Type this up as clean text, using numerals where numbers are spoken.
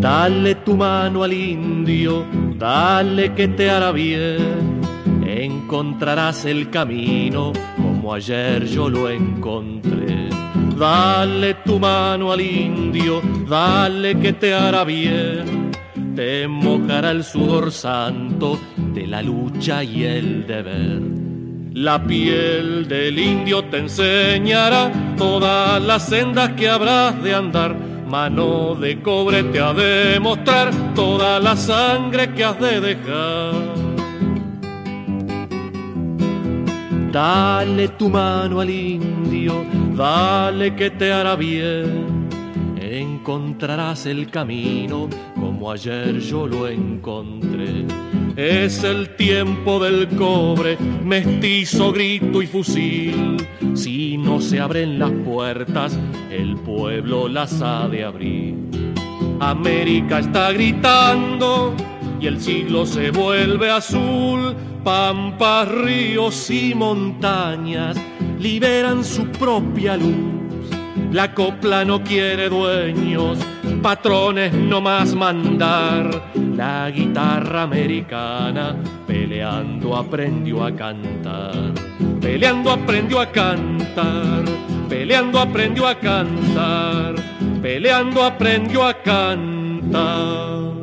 Dale tu mano al indio, dale que te hará bien. Encontrarás el camino como ayer yo lo encontré. Dale tu mano al indio, dale que te hará bien. Te mojará el sudor santo de la lucha y el deber. La piel del indio te enseñará todas las sendas que habrás de andar. Mano de cobre te ha de mostrar toda la sangre que has de dejar. Dale tu mano al indio, dale que te hará bien. Encontrarás el camino como ayer yo lo encontré. Es el tiempo del cobre, mestizo, grito y fusil. Si no se abren las puertas, el pueblo las ha de abrir. América está gritando y el siglo se vuelve azul. Pampas, ríos y montañas liberan su propia luz. La copla no quiere dueños, patrones no más mandar. La guitarra americana peleando aprendió a cantar. Peleando aprendió a cantar. Peleando aprendió a cantar. Peleando aprendió a cantar.